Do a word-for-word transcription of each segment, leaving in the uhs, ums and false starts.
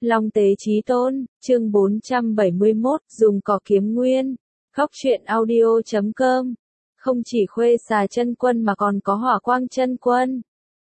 Long tế chí tôn, chương bốn trăm bảy mươi mốt, dùng cỏ kiếm nguyên. Góc truyện audio chấm com. Không chỉ Khuê Xà Chân Quân mà còn có Hỏa Quang Chân Quân.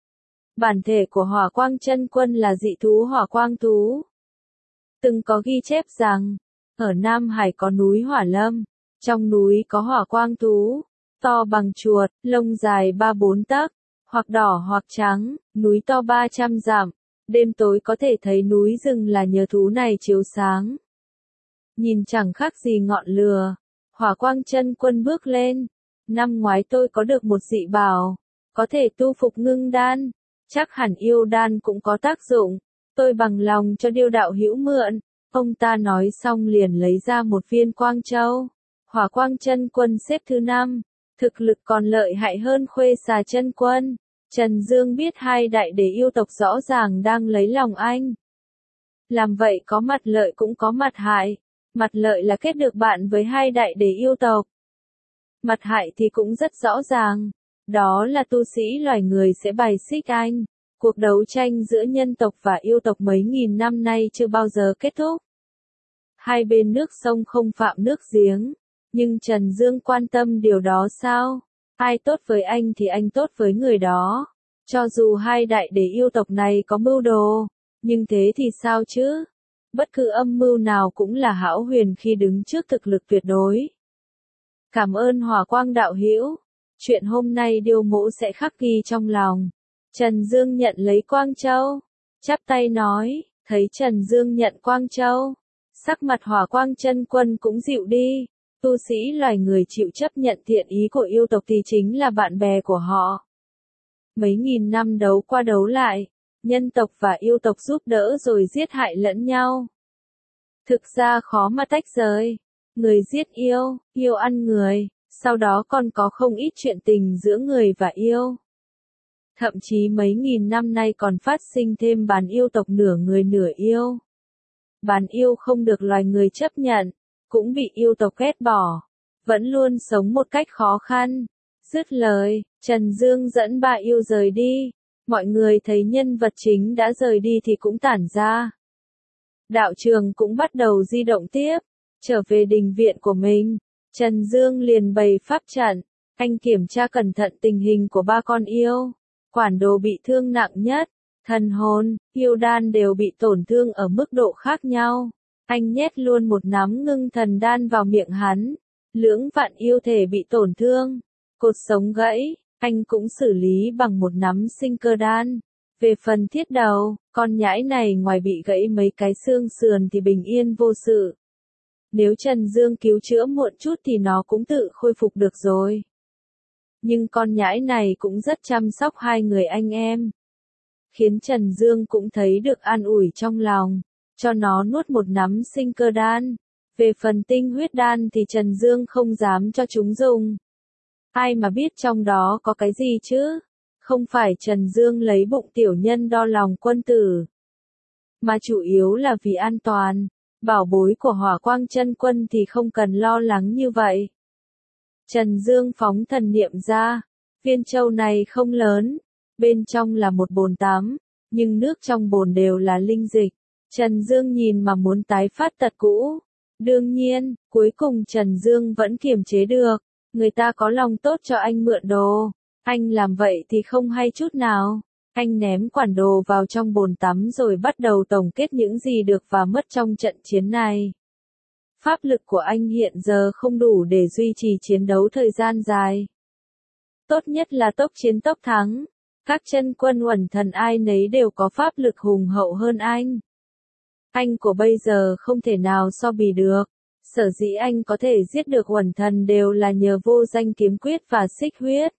Bản thể của Hỏa Quang Chân Quân là dị thú Hỏa Quang thú. Từng có ghi chép rằng, ở Nam Hải có núi Hỏa Lâm, trong núi có Hỏa Quang thú, to bằng chuột, lông dài ba bốn tấc, hoặc đỏ hoặc trắng, núi to ba trăm dặm. Đêm tối có thể thấy núi rừng là nhờ thú này chiếu sáng. Nhìn chẳng khác gì ngọn lửa. Hỏa Quang Chân Quân bước lên. Năm ngoái tôi có được một dị bảo, có thể tu phục ngưng đan. Chắc hẳn yêu đan cũng có tác dụng. Tôi bằng lòng cho Điêu đạo hữu mượn. Ông ta nói xong liền lấy ra một viên quang châu. Hỏa Quang Chân Quân xếp thứ năm. Thực lực còn lợi hại hơn Khuê Xà Chân Quân. Trần Dương biết hai đại đế yêu tộc rõ ràng đang lấy lòng anh. Làm vậy có mặt lợi cũng có mặt hại. Mặt lợi là kết được bạn với hai đại đế yêu tộc. Mặt hại thì cũng rất rõ ràng. Đó là tu sĩ loài người sẽ bài xích anh. Cuộc đấu tranh giữa nhân tộc và yêu tộc mấy nghìn năm nay chưa bao giờ kết thúc. Hai bên nước sông không phạm nước giếng. Nhưng Trần Dương quan tâm điều đó sao? Ai tốt với anh thì anh tốt với người đó. Cho dù hai đại đế yêu tộc này có mưu đồ, nhưng thế thì sao chứ? Bất cứ âm mưu nào cũng là hão huyền khi đứng trước thực lực tuyệt đối. Cảm ơn Hỏa Quang đạo hữu. Chuyện hôm nay Điêu mỗ sẽ khắc ghi trong lòng. Trần Dương nhận lấy quang châu. Chắp tay nói, thấy Trần Dương nhận quang châu. Sắc mặt Hỏa Quang Chân Quân cũng dịu đi. Tu sĩ loài người chịu chấp nhận thiện ý của yêu tộc thì chính là bạn bè của họ. Mấy nghìn năm đấu qua đấu lại, nhân tộc và yêu tộc giúp đỡ rồi giết hại lẫn nhau. Thực ra khó mà tách rời. Người giết yêu, yêu ăn người, sau đó còn có không ít chuyện tình giữa người và yêu. Thậm chí mấy nghìn năm nay còn phát sinh thêm bán yêu tộc nửa người nửa yêu. Bán yêu không được loài người chấp nhận, cũng bị yêu tộc ghét bỏ, vẫn luôn sống một cách khó khăn. Dứt lời, Trần Dương dẫn ba yêu rời đi, mọi người thấy nhân vật chính đã rời đi thì cũng tản ra. Đạo trường cũng bắt đầu di động tiếp, trở về đình viện của mình, Trần Dương liền bày pháp trận, anh kiểm tra cẩn thận tình hình của ba con yêu, quản đồ bị thương nặng nhất, thần hồn, yêu đan đều bị tổn thương ở mức độ khác nhau. Anh nhét luôn một nắm ngưng thần đan vào miệng hắn. Lưỡng vạn yêu thể bị tổn thương. Cột sống gãy, anh cũng xử lý bằng một nắm sinh cơ đan. Về phần thiết đầu, con nhãi này ngoài bị gãy mấy cái xương sườn thì bình yên vô sự. Nếu Trần Dương cứu chữa muộn chút thì nó cũng tự khôi phục được rồi. Nhưng con nhãi này cũng rất chăm sóc hai người anh em. Khiến Trần Dương cũng thấy được an ủi trong lòng. Cho nó nuốt một nắm sinh cơ đan. Về phần tinh huyết đan thì Trần Dương không dám cho chúng dùng. Ai mà biết trong đó có cái gì chứ? Không phải Trần Dương lấy bụng tiểu nhân đo lòng quân tử. Mà chủ yếu là vì an toàn. Bảo bối của Hỏa Quang Chân Quân thì không cần lo lắng như vậy. Trần Dương phóng thần niệm ra. Viên châu này không lớn. Bên trong là một bồn tắm. Nhưng nước trong bồn đều là linh dịch. Trần Dương nhìn mà muốn tái phát tật cũ. Đương nhiên, cuối cùng Trần Dương vẫn kiềm chế được. Người ta có lòng tốt cho anh mượn đồ. Anh làm vậy thì không hay chút nào. Anh ném quản đồ vào trong bồn tắm rồi bắt đầu tổng kết những gì được và mất trong trận chiến này. Pháp lực của anh hiện giờ không đủ để duy trì chiến đấu thời gian dài. Tốt nhất là tốc chiến tốc thắng. Các chân quân uẩn thần ai nấy đều có pháp lực hùng hậu hơn anh. Anh của bây giờ không thể nào so bì được. Sở dĩ anh có thể giết được uẩn thần đều là nhờ vô danh kiếm quyết và xích huyết.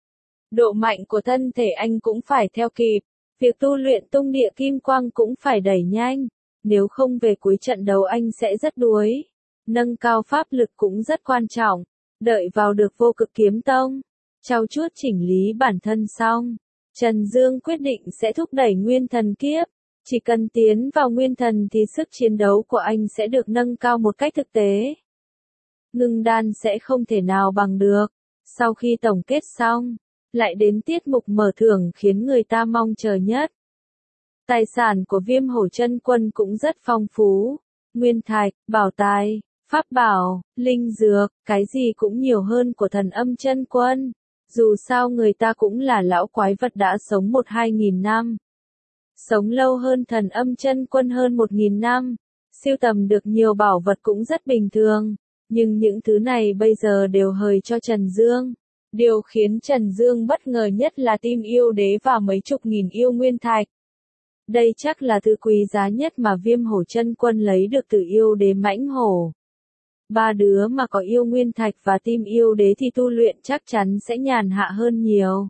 Độ mạnh của thân thể anh cũng phải theo kịp. Việc tu luyện tung địa kim quang cũng phải đẩy nhanh. Nếu không về cuối trận đấu anh sẽ rất đuối. Nâng cao pháp lực cũng rất quan trọng. Đợi vào được Vô Cực Kiếm Tông. Trau chuốt chỉnh lý bản thân xong. Trần Dương quyết định sẽ thúc đẩy nguyên thần kiếp. Chỉ cần tiến vào nguyên thần thì sức chiến đấu của anh sẽ được nâng cao một cách thực tế. Ngưng đan sẽ không thể nào bằng được. Sau khi tổng kết xong, lại đến tiết mục mở thưởng khiến người ta mong chờ nhất. Tài sản của Viêm Hổ Chân Quân cũng rất phong phú. Nguyên thạch, bảo tài, pháp bảo, linh dược, cái gì cũng nhiều hơn của Thần Âm Chân Quân. Dù sao người ta cũng là lão quái vật đã sống một hai nghìn năm. Sống lâu hơn Thần Âm Chân Quân hơn một nghìn năm. Siêu tầm được nhiều bảo vật cũng rất bình thường. Nhưng những thứ này bây giờ đều hời cho Trần Dương. Điều khiến Trần Dương bất ngờ nhất là tim yêu đế và mấy chục nghìn yêu nguyên thạch. Đây chắc là thứ quý giá nhất mà Viêm Hổ Chân Quân lấy được từ yêu đế mãnh hổ. Ba đứa mà có yêu nguyên thạch và tim yêu đế thì tu luyện chắc chắn sẽ nhàn hạ hơn nhiều.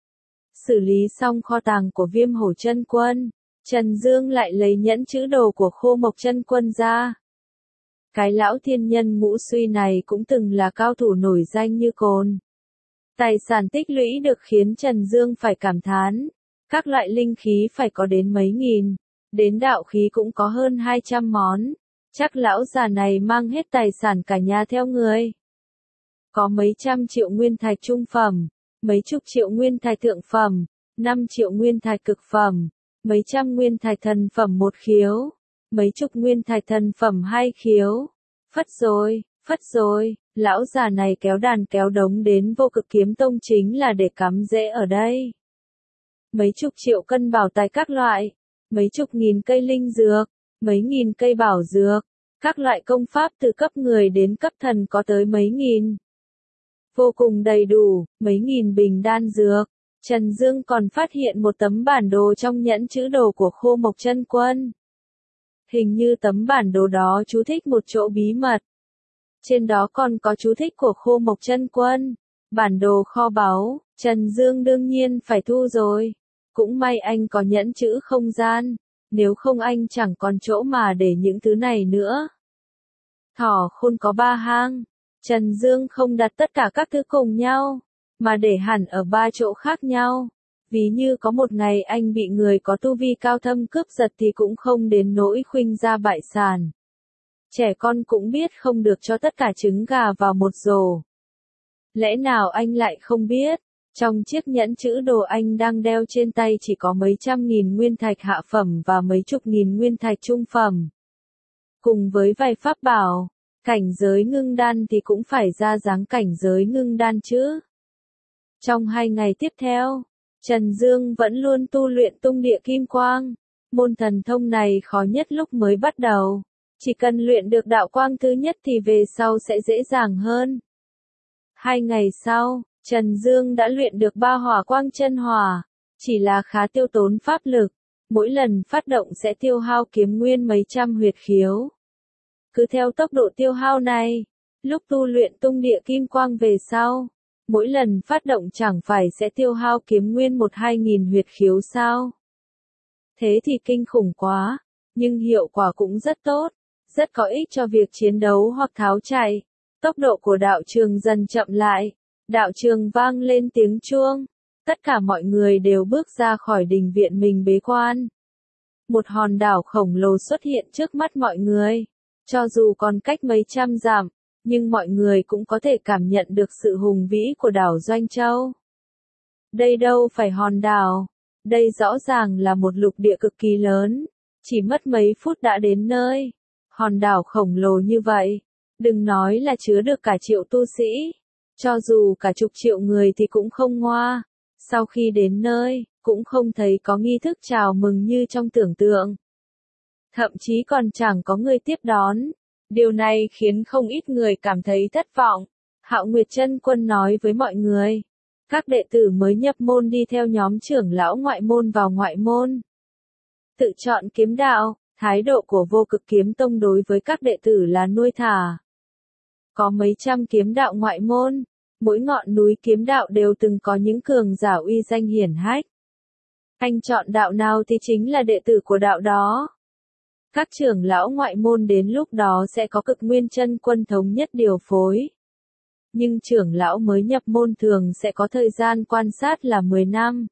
Xử lý xong kho tàng của Viêm Hổ Chân Quân, Trần Dương lại lấy nhẫn chữ đồ của Khô Mộc Chân Quân ra. Cái lão thiên nhân ngũ suy này cũng từng là cao thủ nổi danh như cồn. Tài sản tích lũy được khiến Trần Dương phải cảm thán. Các loại linh khí phải có đến mấy nghìn, đến đạo khí cũng có hơn hai trăm món. Chắc lão già này mang hết tài sản cả nhà theo người. Có mấy trăm triệu nguyên thạch trung phẩm, mấy chục triệu nguyên thạch thượng phẩm, năm triệu nguyên thạch cực phẩm, mấy trăm nguyên thạch thần phẩm một khiếu, mấy chục nguyên thạch thần phẩm hai khiếu. Phất rồi, phất rồi, lão già này kéo đàn kéo đống đến Vô Cực Kiếm Tông chính là để cắm rễ ở đây. Mấy chục triệu cân bảo tài các loại, mấy chục nghìn cây linh dược, mấy nghìn cây bảo dược, các loại công pháp từ cấp người đến cấp thần có tới mấy nghìn. Vô cùng đầy đủ, mấy nghìn bình đan dược. Trần Dương còn phát hiện một tấm bản đồ trong nhẫn chữ đồ của Khô Mộc Chân Quân. Hình như tấm bản đồ đó chú thích một chỗ bí mật. Trên đó còn có chú thích của Khô Mộc Chân Quân. Bản đồ kho báu, Trần Dương đương nhiên phải thu rồi. Cũng may anh có nhẫn chữ không gian, nếu không anh chẳng còn chỗ mà để những thứ này nữa. Thỏ khôn có ba hang, Trần Dương không đặt tất cả các thứ cùng nhau, mà để hẳn ở ba chỗ khác nhau. Ví như có một ngày anh bị người có tu vi cao thâm cướp giật thì cũng không đến nỗi khuynh ra bại sản. Trẻ con cũng biết không được cho tất cả trứng gà vào một rổ. Lẽ nào anh lại không biết? Trong chiếc nhẫn chữ đồ anh đang đeo trên tay chỉ có mấy trăm nghìn nguyên thạch hạ phẩm và mấy chục nghìn nguyên thạch trung phẩm. Cùng với vài pháp bảo, cảnh giới ngưng đan thì cũng phải ra dáng cảnh giới ngưng đan chứ. Trong hai ngày tiếp theo, Trần Dương vẫn luôn tu luyện tung địa kim quang. Môn thần thông này khó nhất lúc mới bắt đầu. Chỉ cần luyện được đạo quang thứ nhất thì về sau sẽ dễ dàng hơn. Hai ngày sau, Trần Dương đã luyện được ba hỏa quang chân hỏa, chỉ là khá tiêu tốn pháp lực, mỗi lần phát động sẽ tiêu hao kiếm nguyên mấy trăm huyệt khiếu. Cứ theo tốc độ tiêu hao này, lúc tu luyện tung địa kim quang về sau, mỗi lần phát động chẳng phải sẽ tiêu hao kiếm nguyên một hai nghìn huyệt khiếu sao? Thế thì kinh khủng quá, nhưng hiệu quả cũng rất tốt, rất có ích cho việc chiến đấu hoặc tháo chạy. Tốc độ của đạo trường dần chậm lại. Đạo trường vang lên tiếng chuông. Tất cả mọi người đều bước ra khỏi đình viện mình bế quan. Một hòn đảo khổng lồ xuất hiện trước mắt mọi người. Cho dù còn cách mấy trăm dặm, nhưng mọi người cũng có thể cảm nhận được sự hùng vĩ của đảo Doanh Châu. Đây đâu phải hòn đảo. Đây rõ ràng là một lục địa cực kỳ lớn. Chỉ mất mấy phút đã đến nơi. Hòn đảo khổng lồ như vậy. Đừng nói là chứa được cả triệu tu sĩ. Cho dù cả chục triệu người thì cũng không ngoa. Sau khi đến nơi, cũng không thấy có nghi thức chào mừng như trong tưởng tượng. Thậm chí còn chẳng có người tiếp đón. Điều này khiến không ít người cảm thấy thất vọng. Hạo Nguyệt Chân Quân nói với mọi người. Các đệ tử mới nhập môn đi theo nhóm trưởng lão ngoại môn vào ngoại môn. Tự chọn kiếm đạo, thái độ của Vô Cực Kiếm Tông đối với các đệ tử là nuôi thả. Có mấy trăm kiếm đạo ngoại môn, mỗi ngọn núi kiếm đạo đều từng có những cường giả uy danh hiển hách. Anh chọn đạo nào thì chính là đệ tử của đạo đó. Các trưởng lão ngoại môn đến lúc đó sẽ có Cực Nguyên Chân Quân thống nhất điều phối. Nhưng trưởng lão mới nhập môn thường sẽ có thời gian quan sát là mười năm.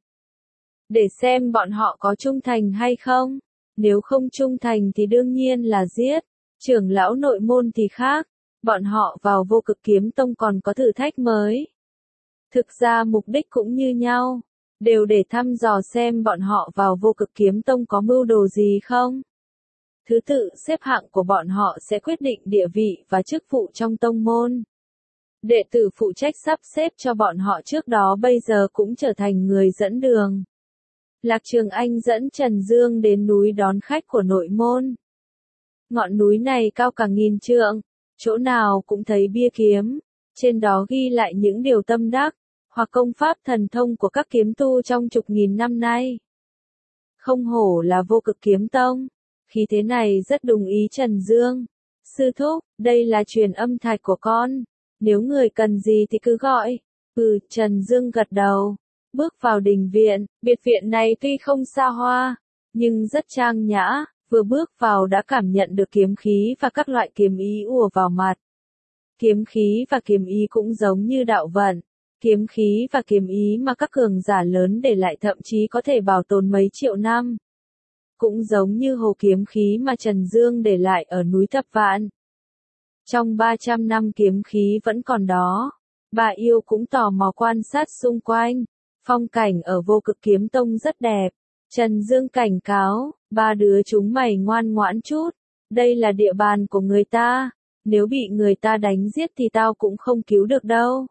Để xem bọn họ có trung thành hay không. Nếu không trung thành thì đương nhiên là giết. Trưởng lão nội môn thì khác. Bọn họ vào Vô Cực Kiếm Tông còn có thử thách mới. Thực ra mục đích cũng như nhau. đều để thăm dò xem bọn họ vào Vô Cực Kiếm Tông có mưu đồ gì không. Thứ tự xếp hạng của bọn họ sẽ quyết định địa vị và chức vụ trong tông môn. Đệ tử phụ trách sắp xếp cho bọn họ trước đó bây giờ cũng trở thành người dẫn đường. Lạc Trường Anh dẫn Trần Dương đến núi đón khách của nội môn. Ngọn núi này cao cả nghìn trượng, chỗ nào cũng thấy bia kiếm, trên đó ghi lại những điều tâm đắc, hoặc công pháp thần thông của các kiếm tu trong chục nghìn năm nay. Không hổ là Vô Cực Kiếm Tông, khí thế này rất đúng ý Trần Dương. Sư thúc, đây là truyền âm thạch của con, nếu người cần gì thì cứ gọi. Ừ, Trần Dương gật đầu, bước vào đình viện, biệt viện này tuy không xa hoa, nhưng rất trang nhã, vừa bước vào đã cảm nhận được kiếm khí và các loại kiếm ý ùa vào mặt. Kiếm khí và kiếm ý cũng giống như đạo vận, kiếm khí và kiếm ý mà các cường giả lớn để lại thậm chí có thể bảo tồn mấy triệu năm. Cũng giống như hồ kiếm khí mà Trần Dương để lại ở núi Thập Vạn. Trong ba trăm năm kiếm khí vẫn còn đó, bà yêu cũng tò mò quan sát xung quanh, phong cảnh ở Vô Cực Kiếm Tông rất đẹp. Trần Dương cảnh cáo, ba đứa chúng mày ngoan ngoãn chút, đây là địa bàn của người ta, nếu bị người ta đánh giết thì tao cũng không cứu được đâu.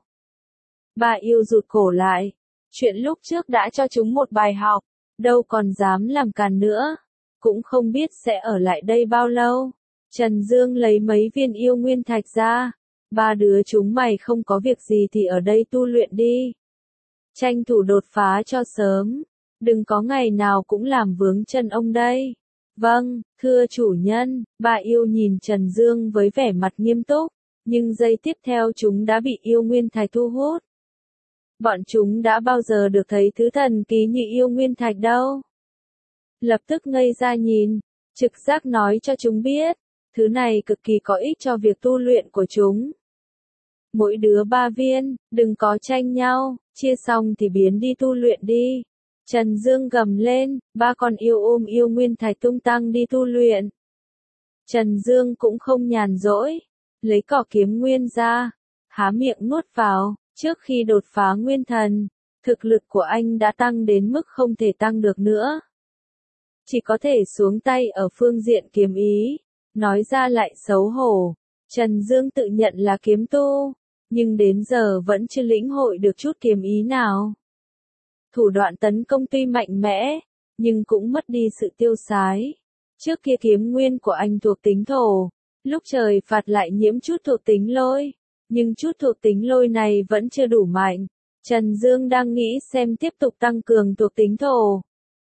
Bà yêu rụt cổ lại, chuyện lúc trước đã cho chúng một bài học, đâu còn dám làm càn nữa, cũng không biết sẽ ở lại đây bao lâu. Trần Dương lấy mấy viên yêu nguyên thạch ra, ba đứa chúng mày không có việc gì thì ở đây tu luyện đi. Tranh thủ đột phá cho sớm, đừng có ngày nào cũng làm vướng chân ông đây. Vâng, thưa chủ nhân, bà yêu nhìn Trần Dương với vẻ mặt nghiêm túc, nhưng giây tiếp theo chúng đã bị yêu nguyên thạch thu hút. Bọn chúng đã bao giờ được thấy thứ thần kỳ như yêu nguyên thạch đâu. Lập tức ngây ra nhìn, trực giác nói cho chúng biết, thứ này cực kỳ có ích cho việc tu luyện của chúng. Mỗi đứa ba viên, đừng có tranh nhau, chia xong thì biến đi tu luyện đi. Trần Dương gầm lên, ba con yêu ôm yêu nguyên thạch tung tăng đi tu luyện. Trần Dương cũng không nhàn rỗi, lấy cỏ kiếm nguyên ra, há miệng nuốt vào, trước khi đột phá nguyên thần, thực lực của anh đã tăng đến mức không thể tăng được nữa. Chỉ có thể xuống tay ở phương diện kiếm ý, nói ra lại xấu hổ. Trần Dương tự nhận là kiếm tu, nhưng đến giờ vẫn chưa lĩnh hội được chút kiếm ý nào. Thủ đoạn tấn công tuy mạnh mẽ, nhưng cũng mất đi sự tiêu sái. Trước kia kiếm nguyên của anh thuộc tính thổ, lúc trời phạt lại nhiễm chút thuộc tính lôi, nhưng chút thuộc tính lôi này vẫn chưa đủ mạnh. Trần Dương đang nghĩ xem tiếp tục tăng cường thuộc tính thổ,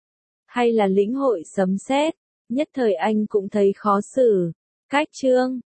hay là lĩnh hội sấm sét, nhất thời anh cũng thấy khó xử. Cách chương